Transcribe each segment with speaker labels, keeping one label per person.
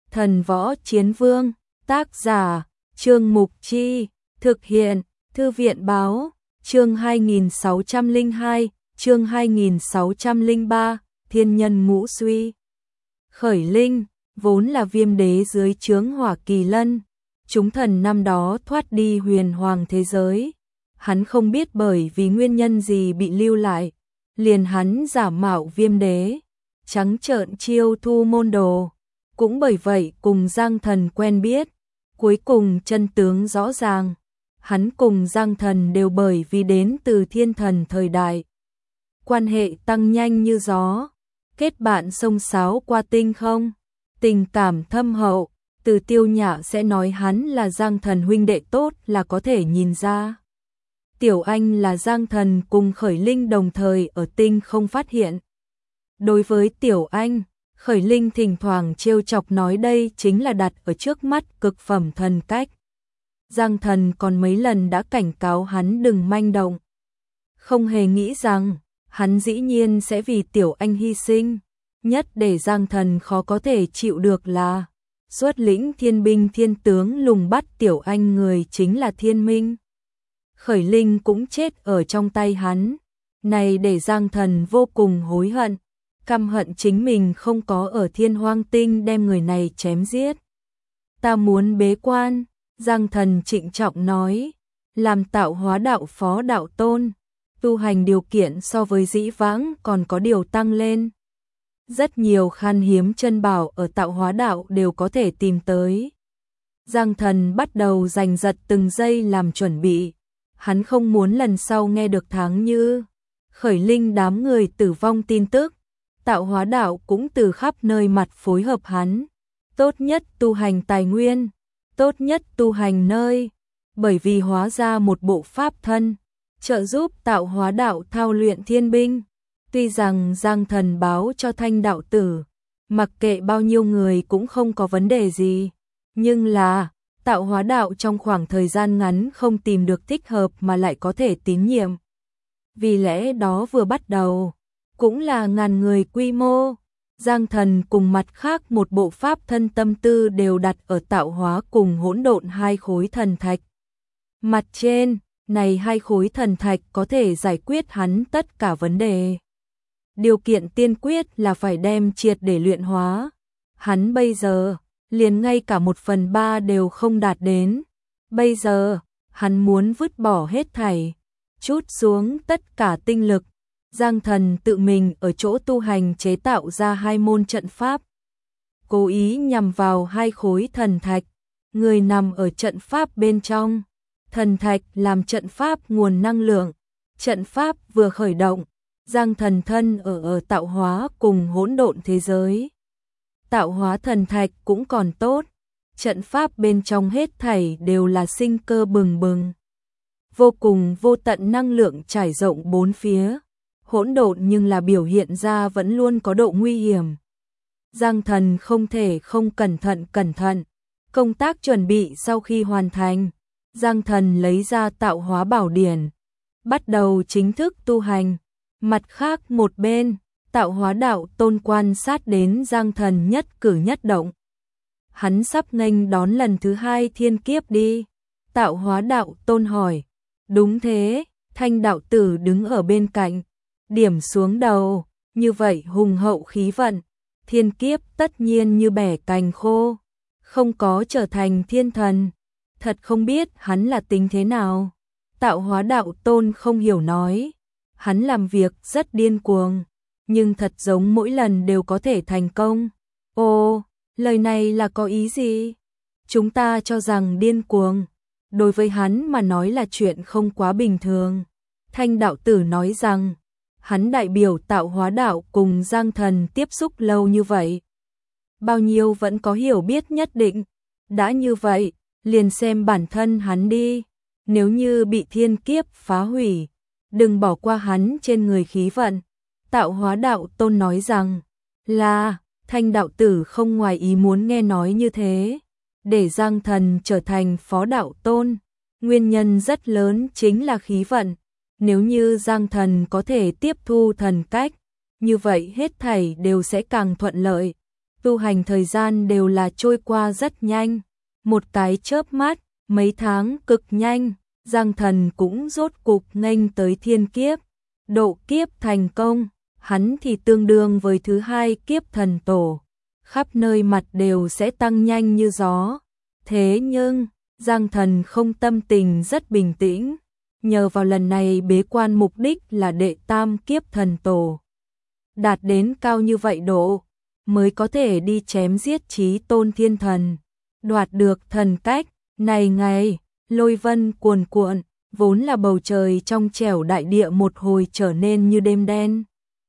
Speaker 1: Thần Võ Chiến Vương, tác giả, Trương Mục Chi, thực hiện, Thư viện Báo, chương 2602, chương 2603, Thiên Nhân Ngũ Suy. Khởi Linh, vốn là viêm đế dưới trướng Hỏa Kỳ Lân, chúng thần năm đó thoát đi huyền hoàng thế giới. Hắn không biết bởi vì nguyên nhân gì bị lưu lại, liền hắn giả mạo viêm đế, trắng trợn chiêu thu môn đồ. Cũng bởi vậy cùng Giang Thần quen biết, cuối cùng chân tướng rõ ràng. Hắn cùng Giang Thần đều bởi vì đến từ thiên thần thời đại. Quan hệ tăng nhanh như gió, kết bạn xông xáo qua tinh không, tình cảm thâm hậu, từ Tiêu Nhã sẽ nói hắn là Giang Thần huynh đệ tốt là có thể nhìn ra. Tiểu Anh là Giang Thần cùng Khởi Linh đồng thời ở tinh không phát hiện. Đối với Tiểu Anh, Khởi Linh thỉnh thoảng trêu chọc nói đây chính là đặt ở trước mắt cực phẩm thần cách. Giang Thần còn mấy lần đã cảnh cáo hắn đừng manh động. Không hề nghĩ rằng, hắn dĩ nhiên sẽ vì Tiểu Anh hy sinh. Nhất để Giang Thần khó có thể chịu được là, xuất lĩnh thiên binh thiên tướng lùng bắt Tiểu Anh người chính là Thiên Minh. Khởi Linh cũng chết ở trong tay hắn. Này để Giang Thần vô cùng hối hận. Căm hận chính mình không có ở Thiên Hoang Tinh đem người này chém giết. Ta muốn bế quan, Giang Thần trịnh trọng nói, làm tạo hóa đạo phó đạo tôn, tu hành điều kiện so với dĩ vãng còn có điều tăng lên. Rất nhiều khan hiếm chân bảo ở tạo hóa đạo đều có thể tìm tới. Giang Thần bắt đầu giành giật từng giây làm chuẩn bị, hắn không muốn lần sau nghe được tháng như Khởi Linh đám người tử vong tin tức. Tạo hóa đạo cũng từ khắp nơi mặt phối hợp hắn. Tốt nhất tu hành tài nguyên, tốt nhất tu hành nơi, bởi vì hóa ra một bộ pháp thân, trợ giúp tạo hóa đạo thao luyện thiên binh. Tuy rằng Giang Thần báo cho Thanh đạo tử, mặc kệ bao nhiêu người cũng không có vấn đề gì, nhưng là tạo hóa đạo trong khoảng thời gian ngắn không tìm được thích hợp mà lại có thể tín nhiệm. Vì lẽ đó vừa bắt đầu cũng là ngàn người quy mô, Giang Thần cùng mặt khác một bộ pháp thân tâm tư đều đặt ở tạo hóa cùng hỗn độn hai khối thần thạch. Mặt trên, này hai khối thần thạch có thể giải quyết hắn tất cả vấn đề. Điều kiện tiên quyết là phải đem triệt để luyện hóa. Hắn bây giờ, liền ngay cả 1/3 đều không đạt đến. Bây giờ, hắn muốn vứt bỏ hết thảy, trút xuống tất cả tinh lực. Giang Thần tự mình ở chỗ tu hành chế tạo ra 2 môn trận pháp, cố ý nhằm vào 2 khối thần thạch, người nằm ở trận pháp bên trong, thần thạch làm trận pháp nguồn năng lượng, trận pháp vừa khởi động, Giang Thần thân ở tạo hóa cùng hỗn độn thế giới. Tạo hóa thần thạch cũng còn tốt, trận pháp bên trong hết thảy đều là sinh cơ bừng bừng, vô cùng vô tận năng lượng trải rộng bốn phía. Hỗn độn nhưng là biểu hiện ra vẫn luôn có độ nguy hiểm. Giang Thần không thể không cẩn thận. Công tác chuẩn bị sau khi hoàn thành, Giang Thần lấy ra tạo hóa bảo điển, bắt đầu chính thức tu hành. Mặt khác một bên, tạo hóa đạo tôn quan sát đến Giang Thần nhất cử nhất động. Hắn sắp nghênh đón lần thứ 2 thiên kiếp đi. Tạo hóa đạo tôn hỏi. Đúng thế, Thanh đạo tử đứng ở bên cạnh. Điểm xuống đầu, như vậy hùng hậu khí vận, thiên kiếp tất nhiên như bẻ cành khô, không có trở thành thiên thần, thật không biết hắn là tính thế nào. Tạo hóa đạo tôn không hiểu nói, hắn làm việc rất điên cuồng, nhưng thật giống mỗi lần đều có thể thành công. Ồ, lời này là có ý gì? Chúng ta cho rằng điên cuồng, đối với hắn mà nói là chuyện không quá bình thường. Thanh đạo tử nói rằng, hắn đại biểu tạo hóa đạo cùng Giang Thần tiếp xúc lâu như vậy, bao nhiêu vẫn có hiểu biết nhất định. Đã như vậy, liền xem bản thân hắn đi. Nếu như bị thiên kiếp phá hủy, đừng bỏ qua hắn trên người khí vận. Tạo hóa đạo tôn nói rằng, là, Thanh đạo tử không ngoài ý muốn nghe nói như thế. Để Giang Thần trở thành phó đạo tôn, nguyên nhân rất lớn chính là khí vận. Nếu như Giang Thần có thể tiếp thu thần cách, như vậy hết thảy đều sẽ càng thuận lợi. tu hành thời gian đều là trôi qua rất nhanh, một cái chớp mắt, mấy tháng cực nhanh, Giang Thần cũng rốt cục nghênh tới thiên kiếp, độ kiếp thành công, hắn thì tương đương với thứ hai kiếp thần tổ, khắp nơi mặt đều sẽ tăng nhanh như gió. Thế nhưng, Giang Thần không, tâm tình rất bình tĩnh, nhờ vào lần này bế quan mục đích là đệ tam kiếp thần tổ. Đạt đến cao như vậy độ, mới có thể đi chém giết Chí Tôn Thiên Thần, đoạt được thần cách. Này ngày, lôi vân cuồn cuộn, vốn là bầu trời trong trẻo đại địa một hồi trở nên như đêm đen,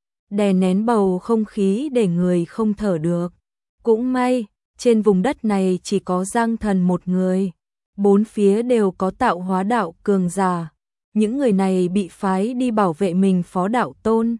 Speaker 1: đè nén bầu không khí để người không thở được. Cũng may, trên vùng đất này chỉ có Giang Thần một người, bốn phía đều có tạo hóa đạo cường giả, những người này bị phái đi bảo vệ mình Phó Đạo Tôn,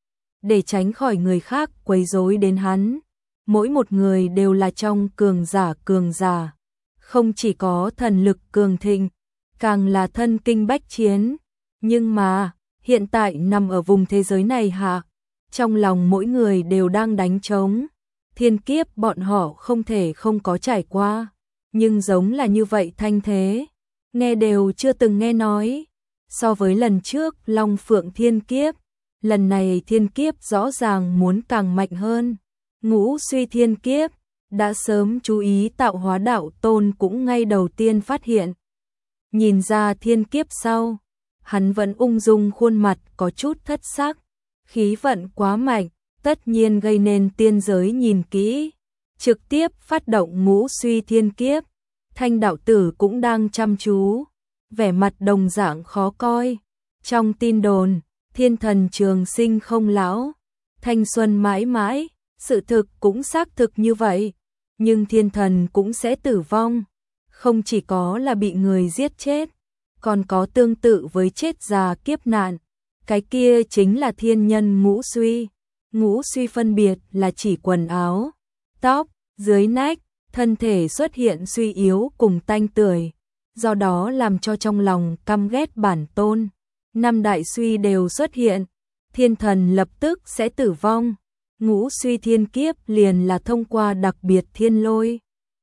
Speaker 1: để tránh khỏi người khác quấy rối đến hắn. Mỗi một người đều là trong cường giả, không chỉ có thần lực cường thịnh, càng là thân kinh bách chiến. Nhưng mà, hiện tại nằm ở vùng thế giới này hạ, trong lòng mỗi người đều đang đánh trống. Thiên kiếp bọn họ không thể không có trải qua, nhưng giống là như vậy thanh thế, nghe đều chưa từng nghe nói. So với lần trước Long Phượng thiên kiếp, lần này thiên kiếp rõ ràng muốn càng mạnh hơn. Ngũ suy thiên kiếp, đã sớm chú ý tạo hóa đạo tôn cũng ngay đầu tiên phát hiện. Nhìn ra thiên kiếp sau, hắn vẫn ung dung khuôn mặt có chút thất sắc, khí vận quá mạnh, tất nhiên gây nên tiên giới nhìn kỹ, trực tiếp phát động ngũ suy thiên kiếp. Thanh đạo tử cũng đang chăm chú, vẻ mặt đồng dạng khó coi. Trong tin đồn, thiên thần trường sinh không lão, thanh xuân mãi mãi, sự thực cũng xác thực như vậy, nhưng thiên thần cũng sẽ tử vong, không chỉ có là bị người giết chết, còn có tương tự với chết già kiếp nạn, cái kia chính là thiên nhân ngũ suy. Ngũ suy phân biệt là chỉ quần áo, tóc, dưới nách, thân thể xuất hiện suy yếu cùng tanh tưởi, do đó làm cho trong lòng căm ghét bản tôn. Năm đại suy đều xuất hiện, thiên thần lập tức sẽ tử vong. Ngũ suy thiên kiếp liền là thông qua đặc biệt thiên lôi,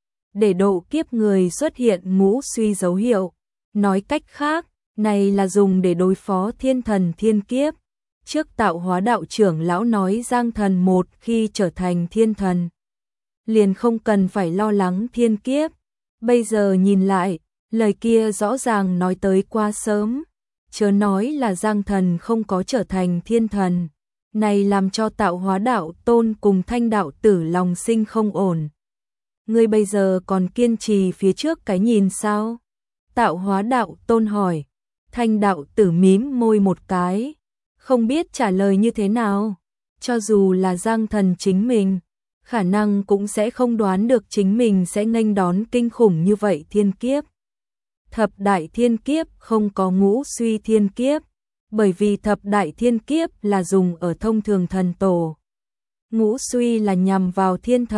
Speaker 1: để độ kiếp người xuất hiện ngũ suy dấu hiệu. Nói cách khác, này là dùng để đối phó thiên thần thiên kiếp. Trước tạo hóa đạo trưởng lão nói Giang Thần một khi trở thành thiên thần, liền không cần phải lo lắng thiên kiếp. Bây giờ nhìn lại, lời kia rõ ràng nói tới quá sớm, chớ nói là Giang Thần không có trở thành thiên thần. Này làm cho tạo hóa đạo tôn cùng thanh đạo tử lòng sinh không ổn. Ngươi bây giờ còn kiên trì phía trước cái nhìn sao? Tạo hóa đạo tôn hỏi. Thanh đạo tử mím môi một cái, không biết trả lời như thế nào. Cho dù là Giang Thần chính mình, khả năng cũng sẽ không đoán được chính mình sẽ nghênh đón kinh khủng như vậy thiên kiếp. Thập đại thiên kiếp không có ngũ suy thiên kiếp, bởi vì thập đại thiên kiếp là dùng ở thông thường thần tổ. Ngũ suy là nhằm vào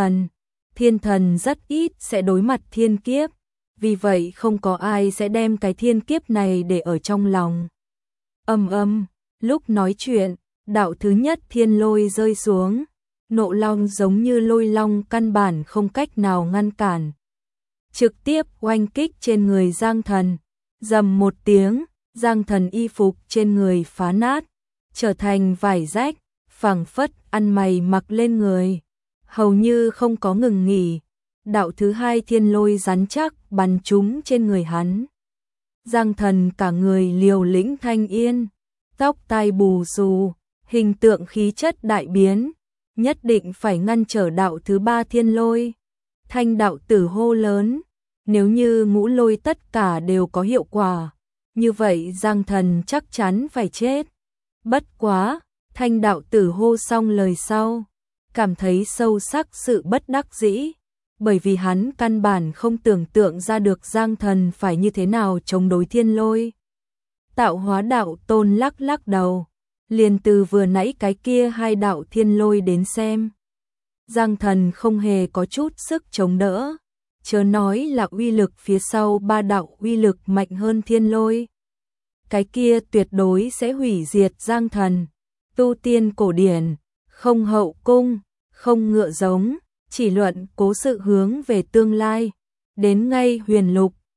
Speaker 1: thiên thần rất ít sẽ đối mặt thiên kiếp, vì vậy không có ai sẽ đem cái thiên kiếp này để ở trong lòng. Lúc nói chuyện, đạo thứ nhất thiên lôi rơi xuống, nộ long giống như lôi long căn bản không cách nào ngăn cản, trực tiếp oanh kích trên người Giang Thần. Rầm một tiếng, Giang Thần y phục trên người phá nát, trở thành vải rách, phảng phất ăn mày mặc lên người, hầu như không có ngừng nghỉ. Đạo thứ hai thiên lôi rắn chắc bắn trúng trên người hắn. Giang Thần cả người liều lĩnh thanh yên, tóc tai bù xù, hình tượng khí chất đại biến, nhất định phải ngăn trở đạo thứ ba thiên lôi. Thanh đạo tử hô lớn, nếu như ngũ lôi tất cả đều có hiệu quả, như vậy Giang Thần chắc chắn phải chết. Bất quá, thanh đạo tử hô xong lời sau, cảm thấy sâu sắc sự bất đắc dĩ, bởi vì hắn căn bản không tưởng tượng ra được Giang Thần phải như thế nào chống đối thiên lôi. Tạo hóa đạo tôn lắc lắc đầu, liền từ vừa nãy cái kia hai đạo thiên lôi đến xem, Giang Thần không hề có chút sức chống đỡ, chớ nói là uy lực phía sau ba đạo uy lực mạnh hơn thiên lôi. Cái kia tuyệt đối sẽ hủy diệt Giang Thần. Tu tiên cổ điển, không hậu cung, không ngựa giống, chỉ luận cố sự hướng về tương lai. Đến ngay huyền lục,